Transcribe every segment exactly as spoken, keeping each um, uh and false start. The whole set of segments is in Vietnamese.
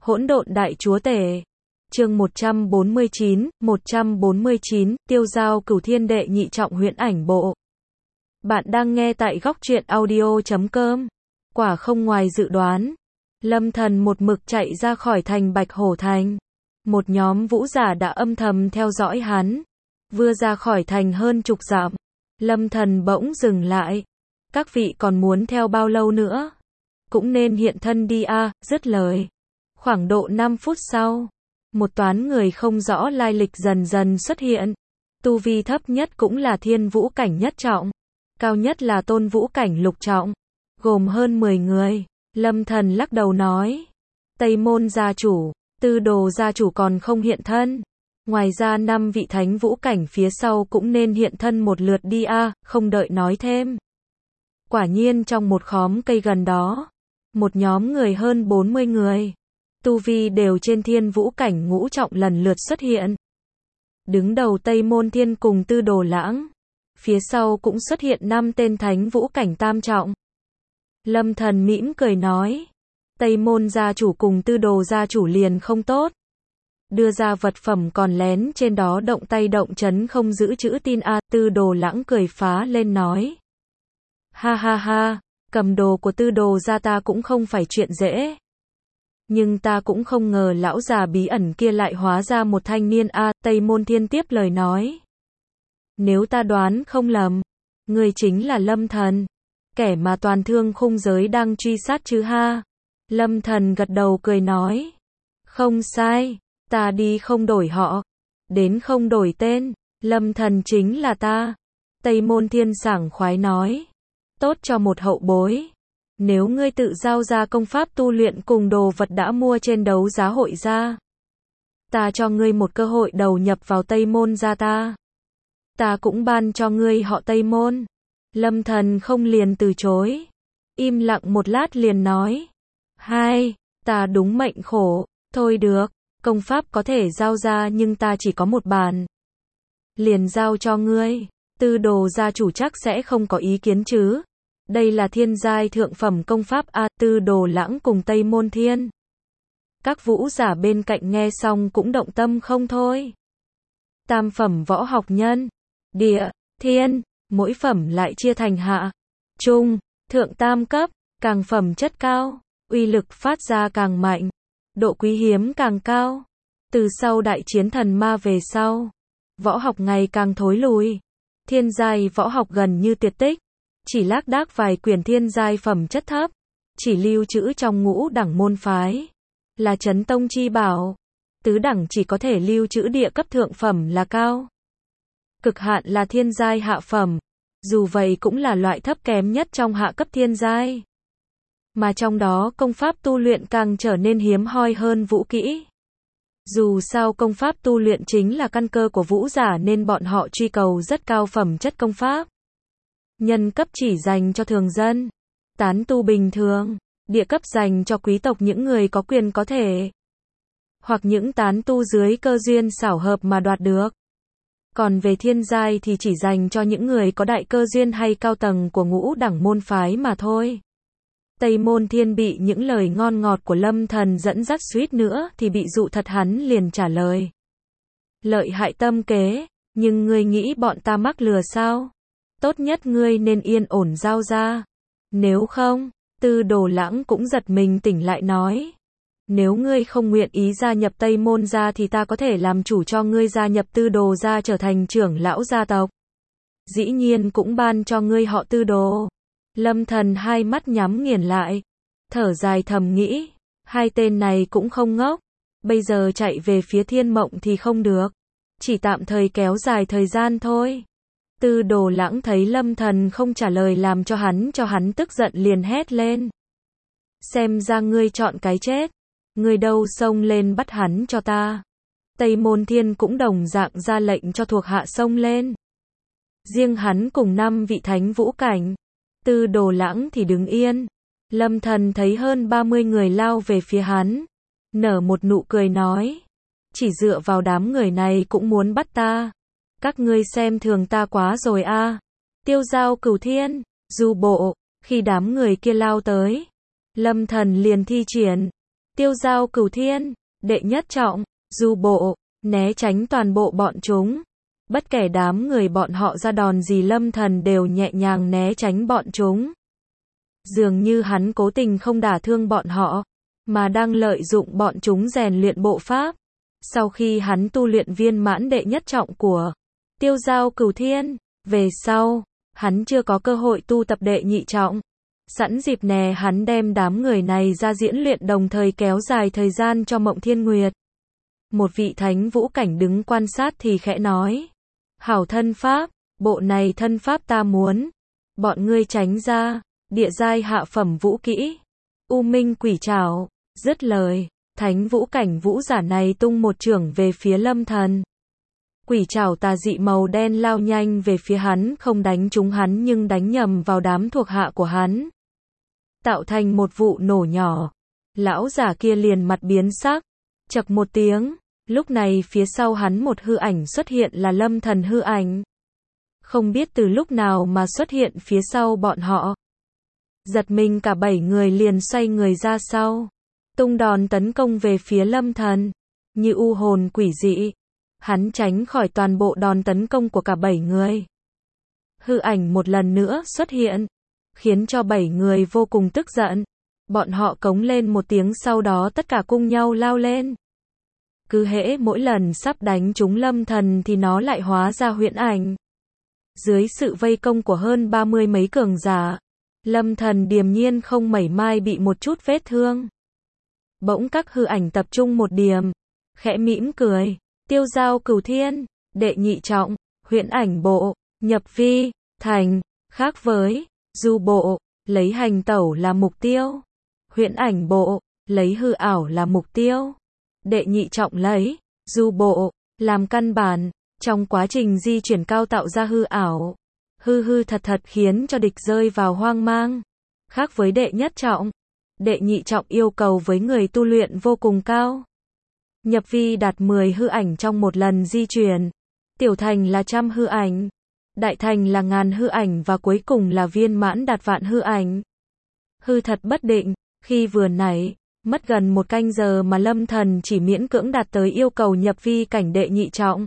Hỗn độn đại chúa tể. Chương một trăm bốn mươi chín, một trăm bốn mươi chín, tiêu giao cửu thiên đệ nhị trọng huyễn ảnh bộ. Bạn đang nghe tại góc truyện audio chấm com. Quả không ngoài dự đoán. Lâm Thần một mực chạy ra khỏi thành Bạch Hổ Thành. Một nhóm vũ giả đã âm thầm theo dõi hắn. Vừa ra khỏi thành hơn chục dặm, Lâm Thần bỗng dừng lại. Các vị còn muốn theo bao lâu nữa? Cũng nên hiện thân đi a, à, dứt lời. Khoảng độ năm phút sau, một toán người không rõ lai lịch dần dần xuất hiện. Tu vi thấp nhất cũng là thiên vũ cảnh nhất trọng, cao nhất là tôn vũ cảnh lục trọng, gồm hơn mười người. Lâm Thần lắc đầu nói, Tây Môn gia chủ, Tư Đồ gia chủ còn không hiện thân. Ngoài ra năm vị thánh vũ cảnh phía sau cũng nên hiện thân một lượt đi a, à, không đợi nói thêm. Quả nhiên trong một khóm cây gần đó, một nhóm người hơn bốn mươi người, tu vi đều trên thiên vũ cảnh ngũ trọng lần lượt xuất hiện. Đứng đầu Tây Môn Thiên cùng Tư Đồ Lãng, phía sau cũng xuất hiện năm tên thánh vũ cảnh tam trọng. Lâm Thần mỉm cười nói, Tây Môn gia chủ cùng Tư Đồ gia chủ liền không tốt. Đưa ra vật phẩm còn lén trên đó động tay động chấn không giữ chữ tin a. À, Tư Đồ Lãng cười phá lên nói, ha ha ha, cầm đồ của Tư Đồ gia ta cũng không phải chuyện dễ. Nhưng ta cũng không ngờ lão già bí ẩn kia lại hóa ra một thanh niên a. À, Tây Môn Thiên tiếp lời nói, nếu ta đoán không lầm, ngươi chính là Lâm Thần, kẻ mà toàn thương khung giới đang truy sát chứ ha. Lâm Thần gật đầu cười nói, không sai, ta đi không đổi họ, đến không đổi tên, Lâm Thần chính là ta. Tây Môn Thiên sảng khoái nói, tốt cho một hậu bối. Nếu ngươi tự giao ra công pháp tu luyện cùng đồ vật đã mua trên đấu giá hội ra, ta cho ngươi một cơ hội đầu nhập vào Tây Môn gia ta. Ta cũng ban cho ngươi họ Tây Môn. Lâm Thần không liền từ chối, im lặng một lát liền nói, hai, ta đúng mệnh khổ, thôi được, công pháp có thể giao ra nhưng ta chỉ có một bản. Liền giao cho ngươi, Tư Đồ gia chủ chắc sẽ không có ý kiến chứ. Đây là thiên giai thượng phẩm công pháp a. À, Tư Đồ Lãng cùng Tây Môn Thiên. Các vũ giả bên cạnh nghe xong cũng động tâm không thôi. Tam phẩm võ học nhân, địa, thiên, mỗi phẩm lại chia thành hạ, trung, thượng tam cấp, càng phẩm chất cao, uy lực phát ra càng mạnh, độ quý hiếm càng cao. Từ sau đại chiến thần ma về sau, võ học ngày càng thối lùi. Thiên giai võ học gần như tuyệt tích. Chỉ lác đác vài quyển thiên giai phẩm chất thấp, chỉ lưu trữ trong ngũ đẳng môn phái, là chấn tông chi bảo. Tứ đẳng chỉ có thể lưu trữ địa cấp thượng phẩm là cao. Cực hạn là thiên giai hạ phẩm, dù vậy cũng là loại thấp kém nhất trong hạ cấp thiên giai. Mà trong đó công pháp tu luyện càng trở nên hiếm hoi hơn vũ kỹ. Dù sao công pháp tu luyện chính là căn cơ của vũ giả nên bọn họ truy cầu rất cao phẩm chất công pháp. Nhân cấp chỉ dành cho thường dân, tán tu bình thường, địa cấp dành cho quý tộc những người có quyền có thể, hoặc những tán tu dưới cơ duyên xảo hợp mà đoạt được. Còn về thiên giai thì chỉ dành cho những người có đại cơ duyên hay cao tầng của ngũ đẳng môn phái mà thôi. Tây Môn Thiên bị những lời ngon ngọt của Lâm Thần dẫn dắt suýt nữa thì bị dụ thật, hắn liền trả lời, lợi hại tâm kế, nhưng ngươi nghĩ bọn ta mắc lừa sao? Tốt nhất ngươi nên yên ổn giao ra. Nếu không, Tư Đồ Lãng cũng giật mình tỉnh lại nói, nếu ngươi không nguyện ý gia nhập Tây Môn gia thì ta có thể làm chủ cho ngươi gia nhập Tư Đồ gia trở thành trưởng lão gia tộc. Dĩ nhiên cũng ban cho ngươi họ Tư Đồ. Lâm Thần hai mắt nhắm nghiền lại, thở dài thầm nghĩ, hai tên này cũng không ngốc, bây giờ chạy về phía Thiên Mộng thì không được, chỉ tạm thời kéo dài thời gian thôi. Tư Đồ Lãng thấy Lâm Thần không trả lời làm cho hắn cho hắn tức giận liền hét lên, xem ra ngươi chọn cái chết, ngươi đâu xông lên bắt hắn cho ta. Tây Môn Thiên cũng đồng dạng ra lệnh cho thuộc hạ xông lên. Riêng hắn cùng năm vị thánh vũ cảnh, Tư Đồ Lãng thì đứng yên. Lâm Thần thấy hơn ba mươi người lao về phía hắn, nở một nụ cười nói, chỉ dựa vào đám người này cũng muốn bắt ta. Các ngươi xem thường ta quá rồi a. À. Tiêu giao cửu thiên, du bộ, khi đám người kia lao tới, Lâm Thần liền thi triển tiêu giao cửu thiên, đệ nhất trọng, du bộ, né tránh toàn bộ bọn chúng. Bất kể đám người bọn họ ra đòn gì Lâm Thần đều nhẹ nhàng né tránh bọn chúng. Dường như hắn cố tình không đả thương bọn họ, mà đang lợi dụng bọn chúng rèn luyện bộ pháp. Sau khi hắn tu luyện viên mãn đệ nhất trọng của tiêu giao cửu thiên, về sau, hắn chưa có cơ hội tu tập đệ nhị trọng. Sẵn dịp nè hắn đem đám người này ra diễn luyện đồng thời kéo dài thời gian cho Mộng Thiên Nguyệt. Một vị thánh vũ cảnh đứng quan sát thì khẽ nói. Hảo thân pháp, bộ này thân pháp ta muốn. Bọn ngươi tránh ra, địa giai hạ phẩm vũ kỹ. U minh quỷ trảo, dứt lời, thánh vũ cảnh vũ giả này tung một chưởng về phía Lâm Thần. Quỷ trảo tà dị màu đen lao nhanh về phía hắn, không đánh trúng hắn nhưng đánh nhầm vào đám thuộc hạ của hắn. Tạo thành một vụ nổ nhỏ. Lão giả kia liền mặt biến sắc. Chậc một tiếng. Lúc này phía sau hắn một hư ảnh xuất hiện là Lâm Thần hư ảnh. Không biết từ lúc nào mà xuất hiện phía sau bọn họ. Giật mình cả bảy người liền xoay người ra sau. Tung đòn tấn công về phía Lâm Thần. Như u hồn quỷ dị. Hắn tránh khỏi toàn bộ đòn tấn công của cả bảy người. Hư ảnh một lần nữa xuất hiện. Khiến cho bảy người vô cùng tức giận. Bọn họ cống lên một tiếng sau đó tất cả cùng nhau lao lên. Cứ hễ mỗi lần sắp đánh trúng Lâm Thần thì nó lại hóa ra huyễn ảnh. Dưới sự vây công của hơn ba mươi mấy cường giả, Lâm Thần điềm nhiên không mảy may bị một chút vết thương. Bỗng các hư ảnh tập trung một điểm, khẽ mỉm cười, tiêu giao cửu thiên, đệ nhị trọng, huyễn ảnh bộ, nhập vi, thành, khác với, du bộ, lấy hành tẩu là mục tiêu, huyễn ảnh bộ, lấy hư ảo là mục tiêu. Đệ nhị trọng lấy, du bộ, làm căn bản, trong quá trình di chuyển cao tạo ra hư ảo. Hư hư thật thật khiến cho địch rơi vào hoang mang. Khác với đệ nhất trọng, đệ nhị trọng yêu cầu với người tu luyện vô cùng cao. Nhập vi đạt mười hư ảnh trong một lần di chuyển. Tiểu thành là trăm hư ảnh. Đại thành là ngàn hư ảnh và cuối cùng là viên mãn đạt vạn hư ảnh. Hư thật bất định, khi vừa nãy mất gần một canh giờ mà Lâm Thần chỉ miễn cưỡng đạt tới yêu cầu nhập vi cảnh đệ nhị trọng.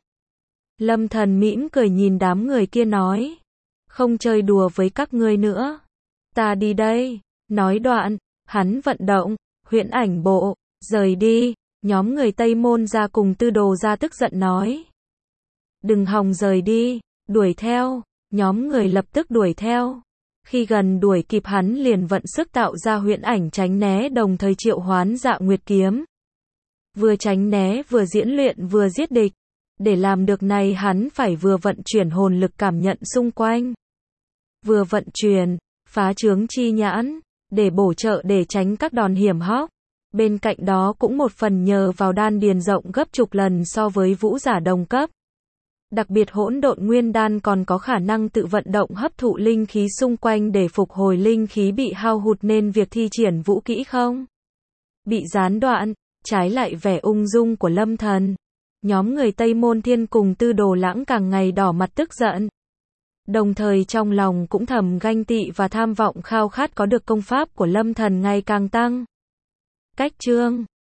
Lâm Thần mỉm cười nhìn đám người kia nói. Không chơi đùa với các ngươi nữa. Ta đi đây. Nói đoạn, hắn vận động, huyễn ảnh bộ, rời đi. Nhóm người Tây Môn ra cùng Tư Đồ ra tức giận nói. Đừng hòng rời đi, đuổi theo. Nhóm người lập tức đuổi theo. Khi gần đuổi kịp hắn liền vận sức tạo ra huyễn ảnh tránh né đồng thời triệu hoán Dạ Nguyệt kiếm. Vừa tránh né vừa diễn luyện vừa giết địch. Để làm được này hắn phải vừa vận chuyển hồn lực cảm nhận xung quanh. Vừa vận chuyển, phá chướng chi nhãn, để bổ trợ để tránh các đòn hiểm hóc. Bên cạnh đó cũng một phần nhờ vào đan điền rộng gấp chục lần so với vũ giả đồng cấp. Đặc biệt hỗn độn nguyên đan còn có khả năng tự vận động hấp thụ linh khí xung quanh để phục hồi linh khí bị hao hụt nên việc thi triển vũ kỹ không bị gián đoạn, trái lại vẻ ung dung của Lâm Thần. Nhóm người Tây Môn Thiên cùng Tư Đồ Lãng càng ngày đỏ mặt tức giận. Đồng thời trong lòng cũng thầm ganh tị và tham vọng khao khát có được công pháp của Lâm Thần ngày càng tăng. Cách chương